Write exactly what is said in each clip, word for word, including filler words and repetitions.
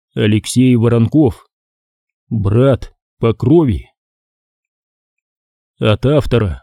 Алексей Воронков. Брат по крови. От автора.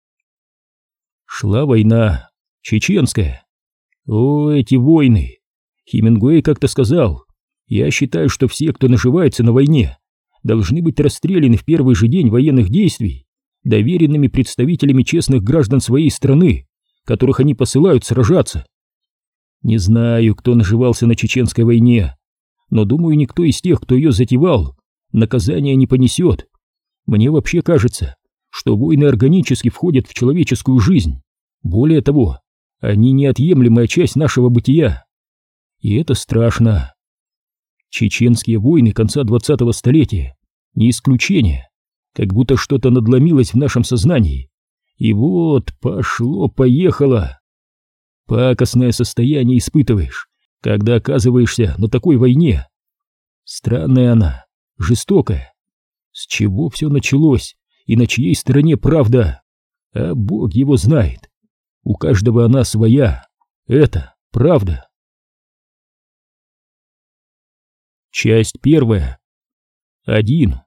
Шла война, чеченская. О, эти войны! Хемингуэй как-то сказал: я считаю, что все, кто наживается на войне, должны быть расстреляны в первый же день военных действий доверенными представителями честных граждан своей страны, которых они посылают сражаться. Не знаю, кто наживался на чеченской войне, но думаю, никто из тех, кто ее затевал, наказания не понесет. Мне вообще кажется, что войны органически входят в человеческую жизнь. Более того, они неотъемлемая часть нашего бытия. И это страшно. Чеченские войны конца двадцатого столетия не исключение, как будто что-то надломилось в нашем сознании. И вот пошло-поехало. Пакостное состояние испытываешь, когда оказываешься на такой войне. Странная она, жестокая. С чего все началось и на чьей стороне правда? А Бог его знает. У каждого она своя. Это правда. Часть первая. Один.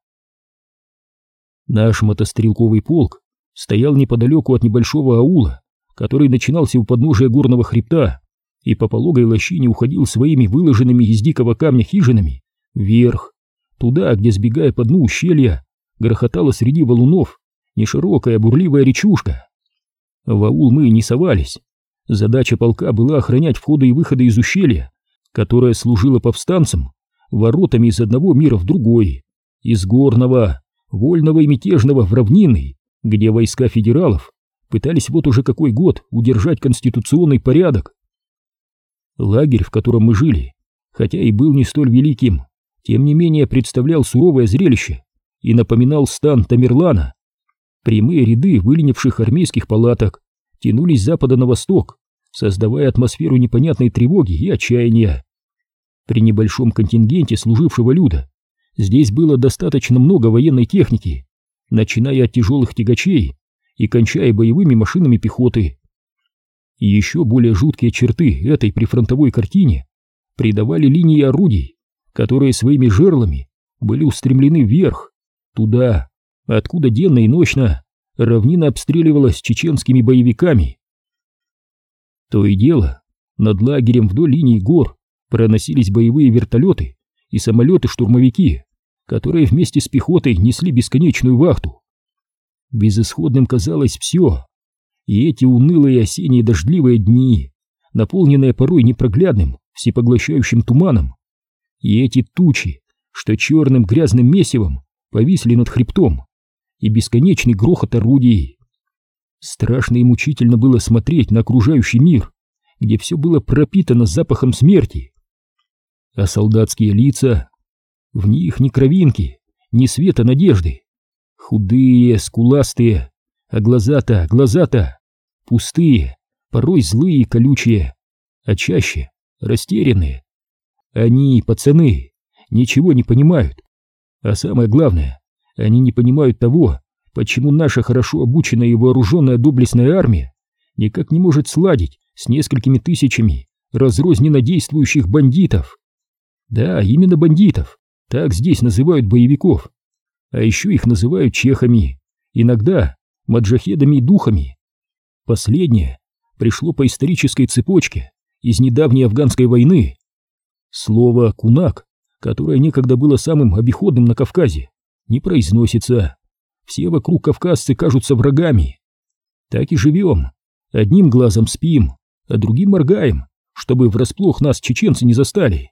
Наш мотострелковый полк стоял неподалеку от небольшого аула, который начинался у подножия горного хребта и по пологой лощине уходил своими выложенными из дикого камня хижинами вверх, туда, где, сбегая по дну ущелья, грохотала среди валунов неширокая бурливая речушка. В аул мы не совались. Задача полка была охранять входы и выходы из ущелья, которое служило повстанцам воротами из одного мира в другой, из горного, вольного и мятежного в равнинный, где войска федералов пытались вот уже какой год удержать конституционный порядок. Лагерь, в котором мы жили, хотя и был не столь великим, тем не менее представлял суровое зрелище и напоминал стан Тамерлана. Прямые ряды выленивших армейских палаток тянулись с запада на восток, создавая атмосферу непонятной тревоги и отчаяния. При небольшом контингенте служившего люда здесь было достаточно много военной техники, начиная от тяжелых тягачей и кончая боевыми машинами пехоты. И еще более жуткие черты этой прифронтовой картине придавали линии орудий, которые своими жерлами были устремлены вверх, туда, откуда денно и ночно равнина обстреливалась чеченскими боевиками. То и дело, над лагерем вдоль линии гор проносились боевые вертолеты и самолеты-штурмовики, которые вместе с пехотой несли бесконечную вахту. Безысходным казалось все, и эти унылые осенние дождливые дни, наполненные порой непроглядным, всепоглощающим туманом, и эти тучи, что черным грязным месивом повисли над хребтом, и бесконечный грохот орудий. Страшно и мучительно было смотреть на окружающий мир, где все было пропитано запахом смерти. А солдатские лица, в них ни кровинки, ни света надежды. Худые, скуластые, а глаза-то, глаза-то пустые, порой злые и колючие, а чаще растерянные. Они, пацаны, ничего не понимают. А самое главное, они не понимают того, почему наша хорошо обученная и вооруженная доблестная армия никак не может сладить с несколькими тысячами разрозненно действующих бандитов. Да, именно бандитов, так здесь называют боевиков. А еще их называют чехами, иногда маджахедами и духами. Последнее пришло по исторической цепочке из недавней афганской войны. Слово «кунак», которое некогда было самым обиходным на Кавказе, не произносится. Все вокруг кавказцы кажутся врагами. Так и живем. Одним глазом спим, а другим моргаем, чтобы врасплох нас чеченцы не застали.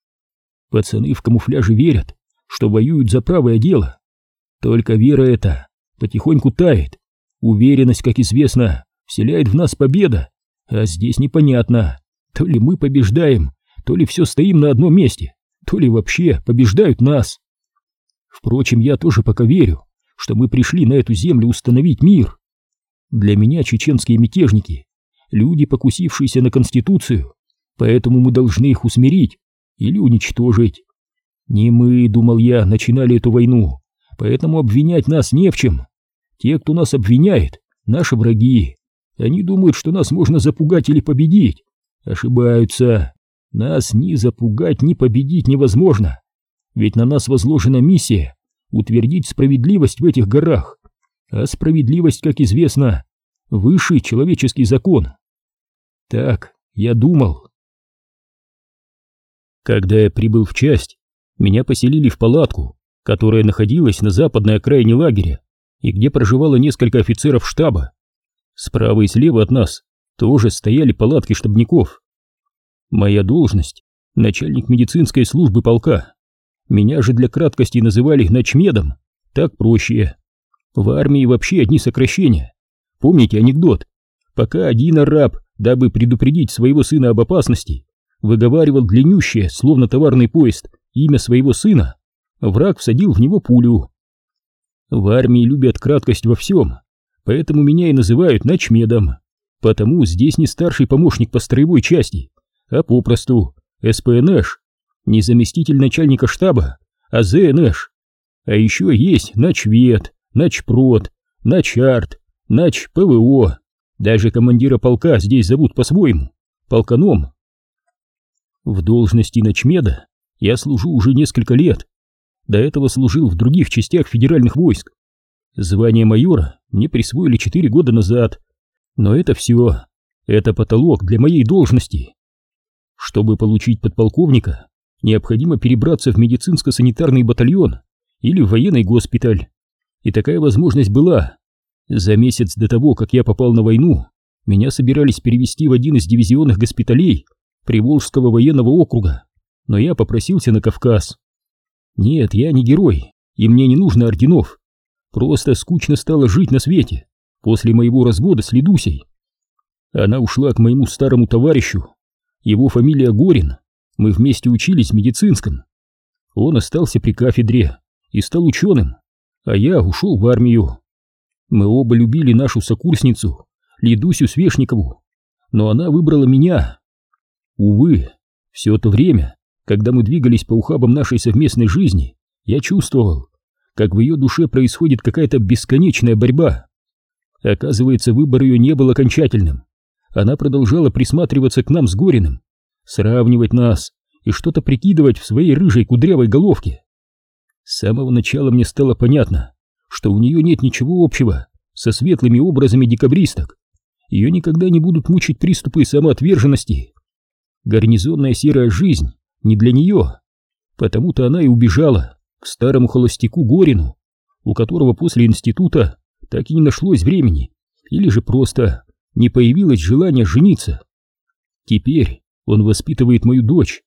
Пацаны в камуфляже верят, что воюют за правое дело. Только вера эта потихоньку тает. Уверенность, как известно, вселяет в нас победа. А здесь непонятно, то ли мы побеждаем, то ли все стоим на одном месте, то ли вообще побеждают нас. Впрочем, я тоже пока верю, что мы пришли на эту землю установить мир. Для меня чеченские мятежники — люди, покусившиеся на Конституцию, поэтому мы должны их усмирить или уничтожить. Не мы, думал я, начинали эту войну, поэтому обвинять нас не в чем. Те, кто нас обвиняет, наши враги. Они думают, что нас можно запугать или победить. Ошибаются. Нас ни запугать, ни победить невозможно, ведь на нас возложена миссия утвердить справедливость в этих горах, а справедливость, как известно, высший человеческий закон. Так я думал. Когда я прибыл в часть, меня поселили в палатку, которая находилась на западной окраине лагеря и где проживало несколько офицеров штаба. Справа и слева от нас тоже стояли палатки штабников. Моя должность — начальник медицинской службы полка. Меня же для краткости называли начмедом, так проще. В армии вообще одни сокращения. Помните анекдот? Пока один араб, дабы предупредить своего сына об опасности, выговаривал длиннющее, словно товарный поезд, имя своего сына, враг всадил в него пулю. В армии любят краткость во всем, поэтому меня и называют начмедом. Потому здесь не старший помощник по строевой части, а попросту СПНШ, не заместитель начальника штаба, а ЗНШ. А еще есть начвед, начпрод, начарт, начПВО. Даже командира полка здесь зовут по-своему, полканом. В должности начмеда я служу уже несколько лет. До этого служил в других частях федеральных войск. Звание майора мне присвоили четыре года назад. Но это все. Это потолок для моей должности. Чтобы получить подполковника, необходимо перебраться в медицинско-санитарный батальон или в военный госпиталь. И такая возможность была. За месяц до того, как я попал на войну, меня собирались перевести в один из дивизионных госпиталей Приволжского военного округа, но я попросился на Кавказ. Нет, я не герой, и мне не нужно орденов. Просто скучно стало жить на свете после моего развода с Лидусей. Она ушла к моему старому товарищу. Его фамилия Горин. Мы вместе учились в медицинском. Он остался при кафедре и стал ученым, а я ушел в армию. Мы оба любили нашу сокурсницу, Лидусю Свешникову, но она выбрала меня. Увы, все то время, когда мы двигались по ухабам нашей совместной жизни, я чувствовал, как в ее душе происходит какая-то бесконечная борьба. Оказывается, выбор ее не был окончательным. Она продолжала присматриваться к нам с Гориным, сравнивать нас и что-то прикидывать в своей рыжей кудрявой головке. С самого начала мне стало понятно, что у нее нет ничего общего со светлыми образами декабристок. Ее никогда не будут мучить приступы самоотверженности. Гарнизонная серая жизнь не для нее. Потому-то она и убежала к старому холостяку Горину, у которого после института так и не нашлось времени, или же просто не появилось желания жениться. Теперь он воспитывает мою дочь.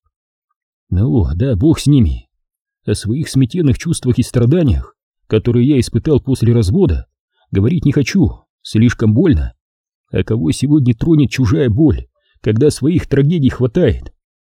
Ну, да, бог с ними. О своих смятенных чувствах и страданиях, которые я испытал после развода, говорить не хочу, слишком больно. А кого сегодня тронет чужая боль, когда своих трагедий хватает?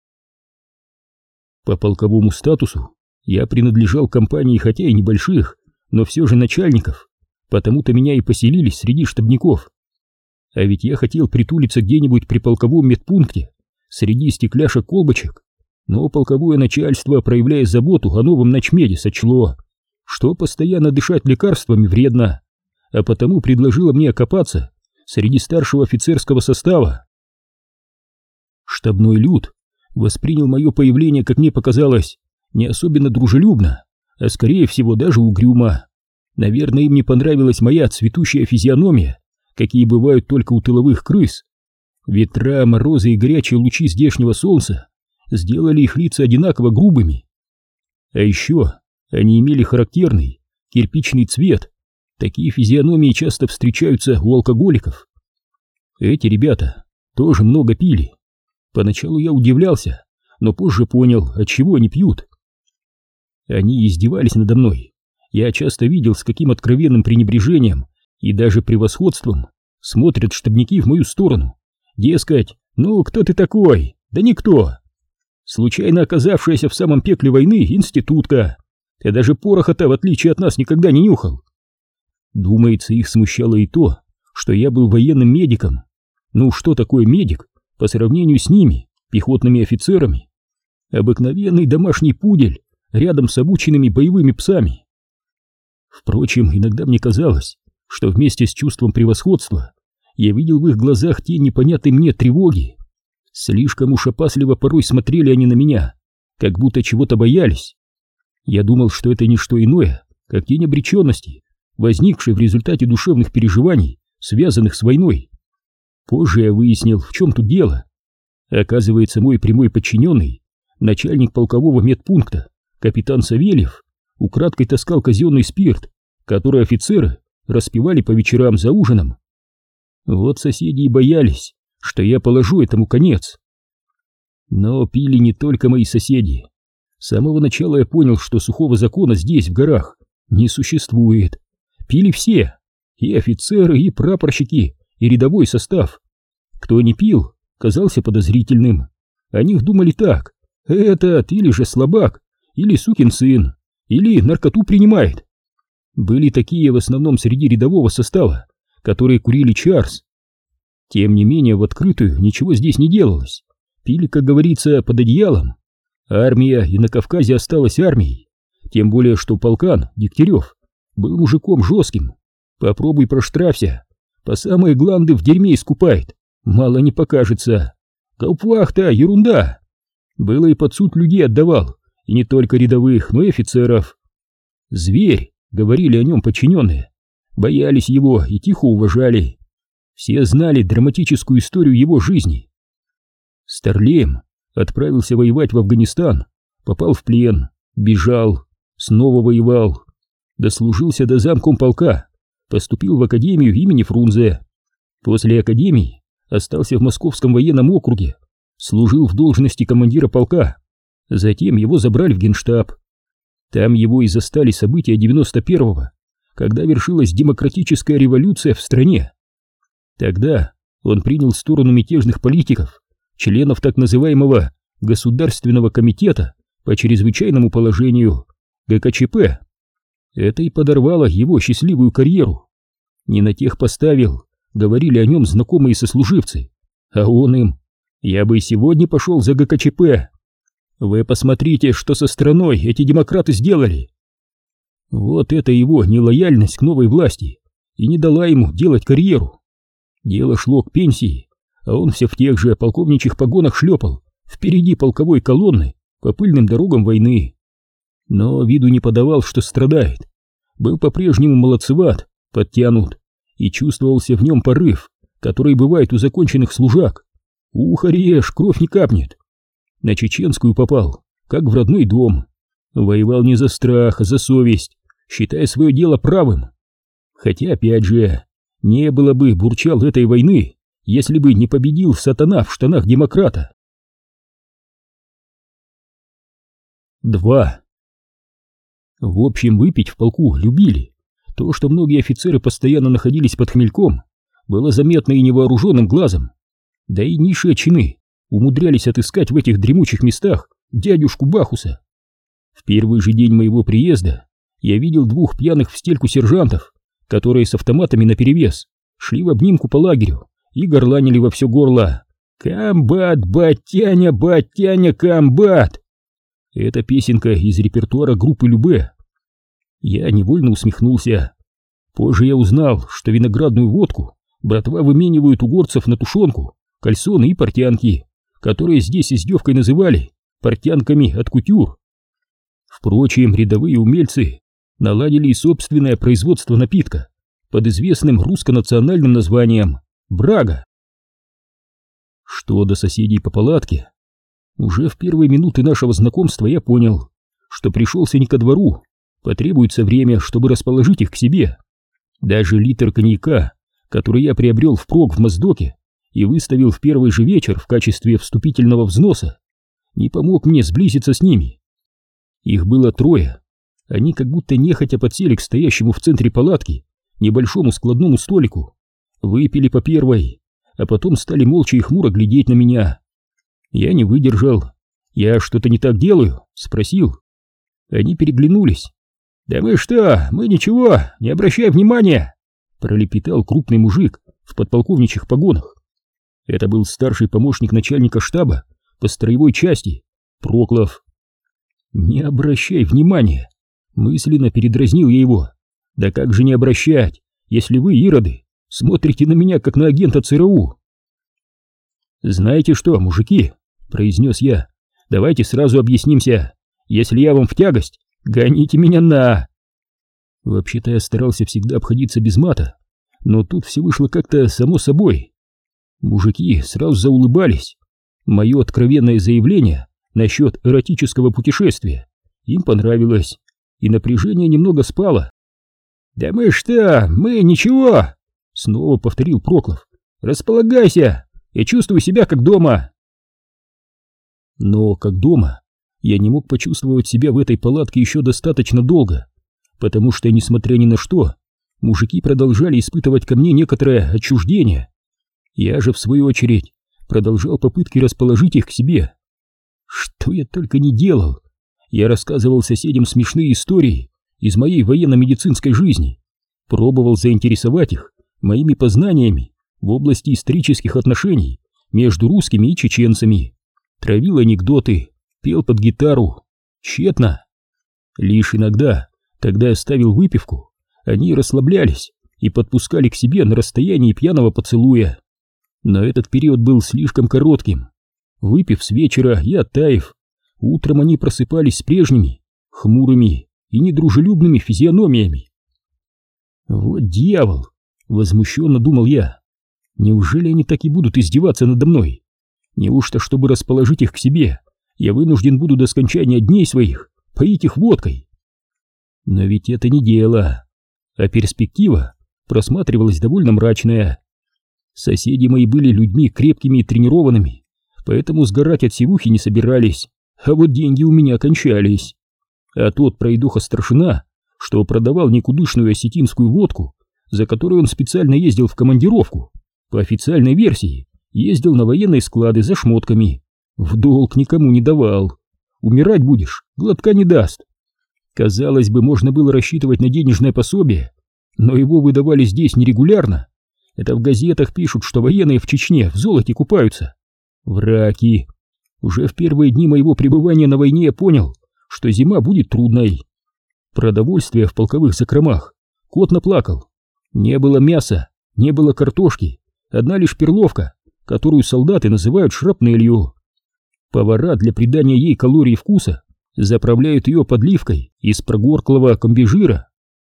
По полковому статусу я принадлежал компании хотя и небольших, но все же начальников, потому-то меня и поселили среди штабников. А ведь я хотел притулиться где-нибудь при полковом медпункте, среди стекляшек-колбочек, но полковое начальство, проявляя заботу о новом начмеде, сочло, что постоянно дышать лекарствами вредно, а потому предложило мне окопаться среди старшего офицерского состава. Штабной люд воспринял мое появление, как мне показалось, не особенно дружелюбно, а скорее всего даже угрюмо. Наверное, им не понравилась моя цветущая физиономия, какие бывают только у тыловых крыс. Ветра, морозы и горячие лучи здешнего солнца сделали их лица одинаково грубыми. А еще они имели характерный кирпичный цвет. Такие физиономии часто встречаются у алкоголиков. Эти ребята тоже много пили. Поначалу я удивлялся, но позже понял, отчего они пьют. Они издевались надо мной. Я часто видел, с каким откровенным пренебрежением и даже превосходством смотрят штабники в мою сторону. Дескать, ну кто ты такой? Да никто. Случайно оказавшаяся в самом пекле войны институтка. Ты даже пороха-то, в отличие от нас, никогда не нюхал. Думается, их смущало и то, что я был военным медиком. Ну что такое медик по сравнению с ними, пехотными офицерами? Обыкновенный домашний пудель рядом с обученными боевыми псами. Впрочем, иногда мне казалось, что вместе с чувством превосходства я видел в их глазах тень непонятной мне тревоги. Слишком уж опасливо порой смотрели они на меня, как будто чего-то боялись. Я думал, что это не что иное, как тень обреченности, возникшей в результате душевных переживаний, связанных с войной. Позже я выяснил, в чем тут дело. Оказывается, мой прямой подчиненный, начальник полкового медпункта, капитан Савельев, украдкой таскал казенный спирт, который офицеры распивали по вечерам за ужином. Вот соседи и боялись, что я положу этому конец. Но пили не только мои соседи. С самого начала я понял, что сухого закона здесь, в горах, не существует. Пили все, и офицеры, и прапорщики, и рядовой состав. Кто не пил, казался подозрительным. О них думали так: этот или же слабак, или сукин сын, или наркоту принимает. Были такие в основном среди рядового состава, которые курили чарс. Тем не менее, в открытую ничего здесь не делалось. Пили, как говорится, под одеялом. Армия и на Кавказе осталась армией. Тем более, что полкан Дегтярев был мужиком жестким. Попробуй проштрафься, по самые гланды в дерьме искупает. Мало не покажется. Гауптвахта — ерунда. Было и под суд людей отдавал, и не только рядовых, но и офицеров. Зверь, говорили о нем подчиненные, боялись его и тихо уважали. Все знали драматическую историю его жизни. Старлеем отправился воевать в Афганистан, попал в плен, бежал, снова воевал, дослужился до замкомполка, поступил в академию имени Фрунзе. После академии остался в Московском военном округе, служил в должности командира полка, затем его забрали в Генштаб. Там его и застали события девяносто первого, когда вершилась демократическая революция в стране. Тогда он принял сторону мятежных политиков, членов так называемого Государственного комитета по чрезвычайному положению, гэ ка че пэ. Это и подорвало его счастливую карьеру. Не на тех поставил, говорили о нем знакомые сослуживцы, а он им: я бы и сегодня пошел за гэ ка че пэ. Вы посмотрите, что со страной эти демократы сделали. Вот это его нелояльность к новой власти и не дала ему делать карьеру. Дело шло к пенсии, а он все в тех же полковничьих погонах шлепал впереди полковой колонны по пыльным дорогам войны. Но виду не подавал, что страдает. Был по-прежнему молодцеват, подтянут, и чувствовался в нем порыв, который бывает у законченных служак. Ухо режь, кровь не капнет. На чеченскую попал, как в родной дом. Воевал не за страх, а за совесть, считая свое дело правым. Хотя, опять же, не было бы, бурчал, этой войны, если бы не победил сатана в штанах демократа. два. В общем, выпить в полку любили. То, что многие офицеры постоянно находились под хмельком, было заметно и невооруженным глазом. Да и низшие чины умудрялись отыскать в этих дремучих местах дядюшку Бахуса. В первый же день моего приезда я видел двух пьяных в стельку сержантов, которые с автоматами наперевес шли в обнимку по лагерю и горланили во все горло: «Комбат, батяня, батяня, комбат!» Это песенка из репертуара группы Любэ. Я невольно усмехнулся. Позже я узнал, что виноградную водку братва выменивают у горцев на тушенку, кальсоны и портянки, которые здесь издевкой называли портянками от кутюр. Впрочем, рядовые умельцы наладили и собственное производство напитка под известным русско-национальным названием «Брага». Что до соседей по палатке, уже в первые минуты нашего знакомства я понял, что пришелся не ко двору, потребуется время, чтобы расположить их к себе. Даже литр коньяка, который я приобрел впрок в Моздоке и выставил в первый же вечер в качестве вступительного взноса, не помог мне сблизиться с ними. Их было трое. Они как будто нехотя подсели к стоящему в центре палатки небольшому складному столику, выпили по первой, а потом стали молча и хмуро глядеть на меня. Я не выдержал. «Я что-то не так делаю?» — спросил. Они переглянулись. «Да мы что, мы ничего, не обращай внимания!» — пролепетал крупный мужик в подполковничьих погонах. Это был старший помощник начальника штаба по строевой части, Проклов. «Не обращай внимания!» — мысленно передразнил я его. «Да как же не обращать, если вы, ироды, смотрите на меня как на агента цэ эр у?» «Знаете что, мужики?» — произнес я. «Давайте сразу объяснимся. Если я вам в тягость, гоните меня на...» Вообще-то я старался всегда обходиться без мата, но тут все вышло как-то само собой. Мужики сразу заулыбались. Мое откровенное заявление насчет эротического путешествия им понравилось, и напряжение немного спало. «Да мы что, мы ничего!» — снова повторил Проклов. «Располагайся, я чувствую себя как дома!» Но как дома я не мог почувствовать себя в этой палатке еще достаточно долго, потому что, несмотря ни на что, мужики продолжали испытывать ко мне некоторое отчуждение. Я же, в свою очередь, продолжал попытки расположить их к себе. Что я только не делал! Я рассказывал соседям смешные истории из моей военно-медицинской жизни, пробовал заинтересовать их моими познаниями в области исторических отношений между русскими и чеченцами, травил анекдоты, пел под гитару. Тщетно. Лишь иногда, когда я ставил выпивку, они расслаблялись и подпускали к себе на расстоянии пьяного поцелуя. Но этот период был слишком коротким. Выпив с вечера и оттаив, утром они просыпались с прежними, хмурыми и недружелюбными физиономиями. «Вот дьявол!» — возмущенно думал я. «Неужели они так и будут издеваться надо мной? Неужто, чтобы расположить их к себе, я вынужден буду до скончания дней своих поить их водкой?» Но ведь это не дело, а перспектива просматривалась довольно мрачная. Соседи мои были людьми крепкими и тренированными, поэтому сгорать от сивухи не собирались, а вот деньги у меня кончались. А тот пройдоха-старшина, что продавал никудышную осетинскую водку, за которой он специально ездил в командировку, по официальной версии, ездил на военные склады за шмотками, в долг никому не давал. Умирать будешь, глотка не даст. Казалось бы, можно было рассчитывать на денежное пособие, но его выдавали здесь нерегулярно. Это в газетах пишут, что военные в Чечне в золоте купаются. Враки. Уже в первые дни моего пребывания на войне я понял, что зима будет трудной. Продовольствие в полковых закромах кот наплакал. Не было мяса, не было картошки, одна лишь перловка, которую солдаты называют шрапнелью. Повара для придания ей калорий и вкуса заправляют ее подливкой из прогорклого комбижира.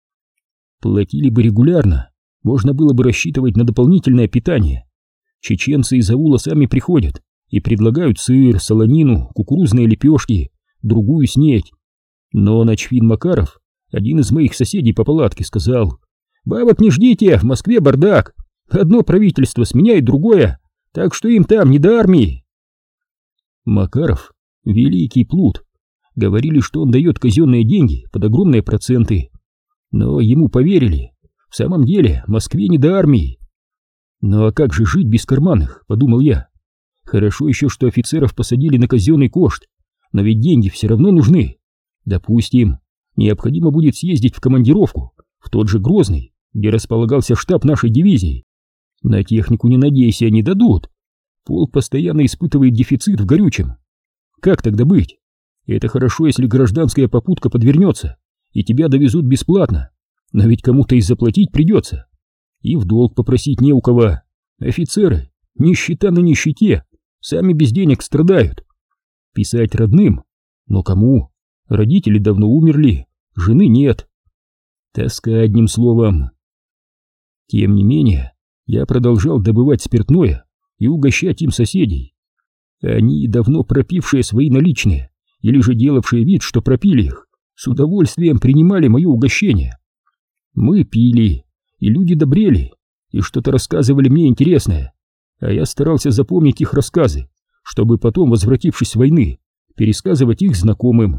Платили бы регулярно, можно было бы рассчитывать на дополнительное питание. Чеченцы из аула сами приходят и предлагают сыр, солонину, кукурузные лепешки, другую снеть. Но начфин Макаров, один из моих соседей по палатке, сказал: «Бабок не ждите, в Москве бардак, одно правительство сменяет другое, так что им там не до армии». Макаров — великий плут. Говорили, что он дает казенные деньги под огромные проценты. Но ему поверили. В самом деле, Москве не до армии. Ну а как же жить без карманных, подумал я. Хорошо еще, что офицеров посадили на казенный кошт, но ведь деньги все равно нужны. Допустим, необходимо будет съездить в командировку, в тот же Грозный, где располагался штаб нашей дивизии. На технику не надейся, не дадут. Полк постоянно испытывает дефицит в горючем. Как тогда быть? Это хорошо, если гражданская попутка подвернется, и тебя довезут бесплатно, но ведь кому-то и заплатить придется. И в долг попросить не у кого. Офицеры, нищета на нищете, сами без денег страдают. Писать родным? Но кому? Родители давно умерли, жены нет. Тоска, одним словом. Тем не менее, я продолжал добывать спиртное и угощать им соседей. Они, давно пропившие свои наличные, или же делавшие вид, что пропили их, с удовольствием принимали мое угощение. Мы пили, и люди добрели, и что-то рассказывали мне интересное, а я старался запомнить их рассказы, чтобы потом, возвратившись с войны, пересказывать их знакомым.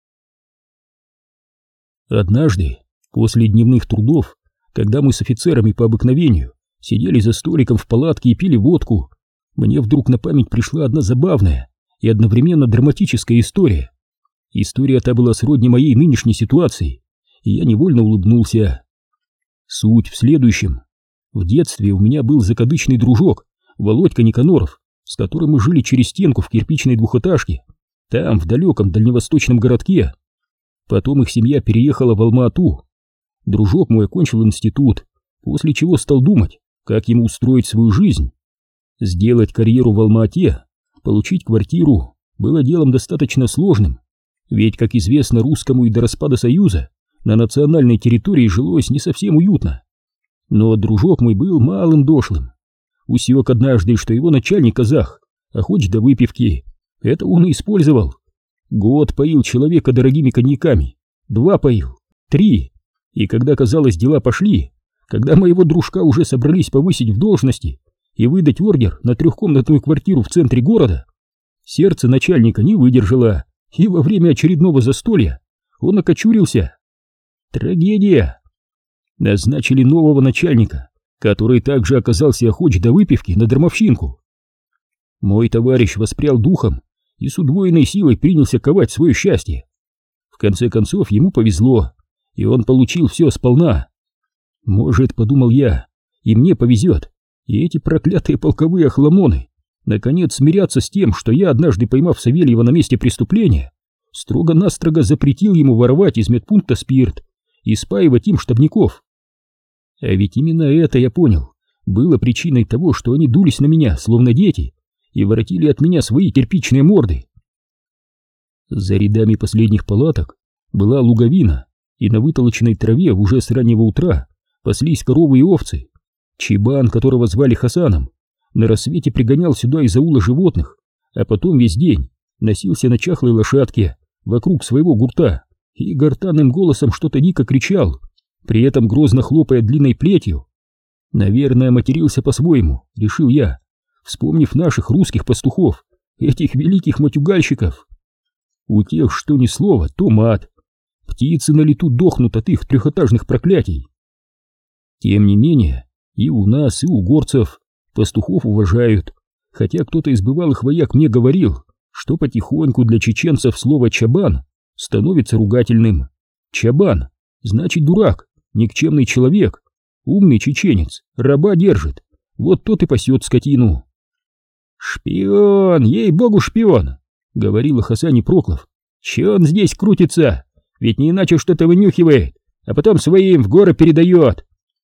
Однажды, после дневных трудов, когда мы с офицерами по обыкновению сидели за столиком в палатке и пили водку, мне вдруг на память пришла одна забавная и одновременно драматическая история. История та была сродни моей нынешней ситуации, и я невольно улыбнулся. Суть в следующем. В детстве у меня был закадычный дружок, Володька Никаноров, с которым мы жили через стенку в кирпичной двухэтажке, там, в далеком дальневосточном городке. Потом их семья переехала в Алма-Ату. Дружок мой окончил институт, после чего стал думать, как ему устроить свою жизнь. Сделать карьеру в Алма-Ате, получить квартиру было делом достаточно сложным, ведь, как известно русскому, и до распада Союза на национальной территории жилось не совсем уютно. Но дружок мой был малым дошлым. Усек однажды, что его начальник казах охоч до выпивки. Это он и использовал. Год поил человека дорогими коньяками, два поил, три. И когда, казалось, дела пошли, когда моего дружка уже собрались повысить в должности и выдать ордер на трехкомнатную квартиру в центре города, сердце начальника не выдержало, и во время очередного застолья он окочурился. Трагедия. Назначили нового начальника, который также оказался охоч до выпивки на дармовщинку. Мой товарищ воспрял духом и с удвоенной силой принялся ковать свое счастье. В конце концов ему повезло, и он получил все сполна. Может, подумал я, и мне повезет, и эти проклятые полковые охламоны наконец смирятся с тем, что я, однажды поймав Савельева на месте преступления, строго-настрого запретил ему воровать из медпункта спирт и спаивать им штабников. А ведь именно это, я понял, было причиной того, что они дулись на меня, словно дети, и воротили от меня свои кирпичные морды. За рядами последних палаток была луговина, и на вытолоченной траве уже с раннего утра паслись коровы и овцы. Чебан, которого звали Хасаном, на рассвете пригонял сюда из аула животных, а потом весь день носился на чахлой лошадке вокруг своего гурта и гортанным голосом что-то дико кричал, при этом грозно хлопая длинной плетью. Наверное, матерился по-своему, решил я, вспомнив наших русских пастухов, этих великих матюгальщиков. У тех что ни слова, то мат. Птицы на лету дохнут от их трехэтажных проклятий. Тем не менее, и у нас, и у горцев пастухов уважают, хотя кто-то из бывалых вояк мне говорил, что потихоньку для чеченцев слово «чабан» становится ругательным. Чабан значит дурак, никчемный человек, умный чеченец раба держит, вот тот и пасет скотину. «Шпион, ей-богу, шпион!» — говорил о Хасане Проклов. «Че он здесь крутится? Ведь не иначе что-то вынюхивает, а потом своим в горы передает».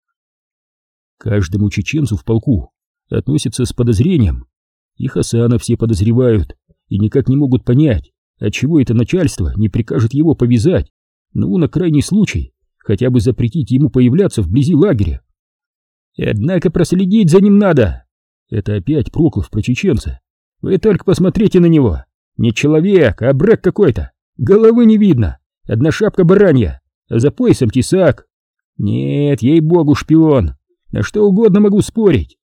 Каждому чеченцу в полку относятся с подозрением, и Хасана все подозревают и никак не могут понять, отчего это начальство не прикажет его повязать, ну, на крайний случай, хотя бы запретить ему появляться вблизи лагеря. «Однако проследить за ним надо!» Это опять Проклов про чеченца. «Вы только посмотрите на него! Не человек, а брак какой-то! Головы не видно! Одна шапка баранья, а за поясом тесак! Нет, ей-богу, шпион! На что угодно могу спорить!